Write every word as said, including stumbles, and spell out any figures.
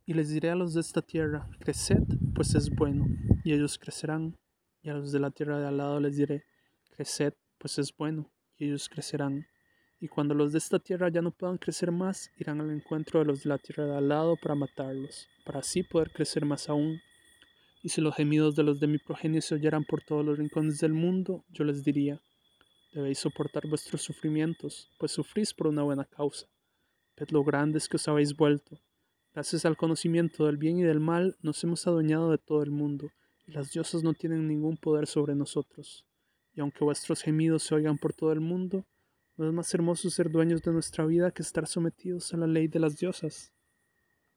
Y les diré a los de esta tierra, creced, pues es bueno, y ellos crecerán. Y a los de la tierra de al lado les diré, creced, pues es bueno, y ellos crecerán. Y cuando los de esta tierra ya no puedan crecer más, irán al encuentro de los de la tierra de al lado para matarlos, para así poder crecer más aún. Y si los gemidos de los de mi progenie se oyeran por todos los rincones del mundo, yo les diría, debéis soportar vuestros sufrimientos, pues sufrís por una buena causa. Ved lo grandes que os habéis vuelto. Gracias al conocimiento del bien y del mal, nos hemos adueñado de todo el mundo, y las diosas no tienen ningún poder sobre nosotros. Y aunque vuestros gemidos se oigan por todo el mundo, no es más hermoso ser dueños de nuestra vida que estar sometidos a la ley de las diosas.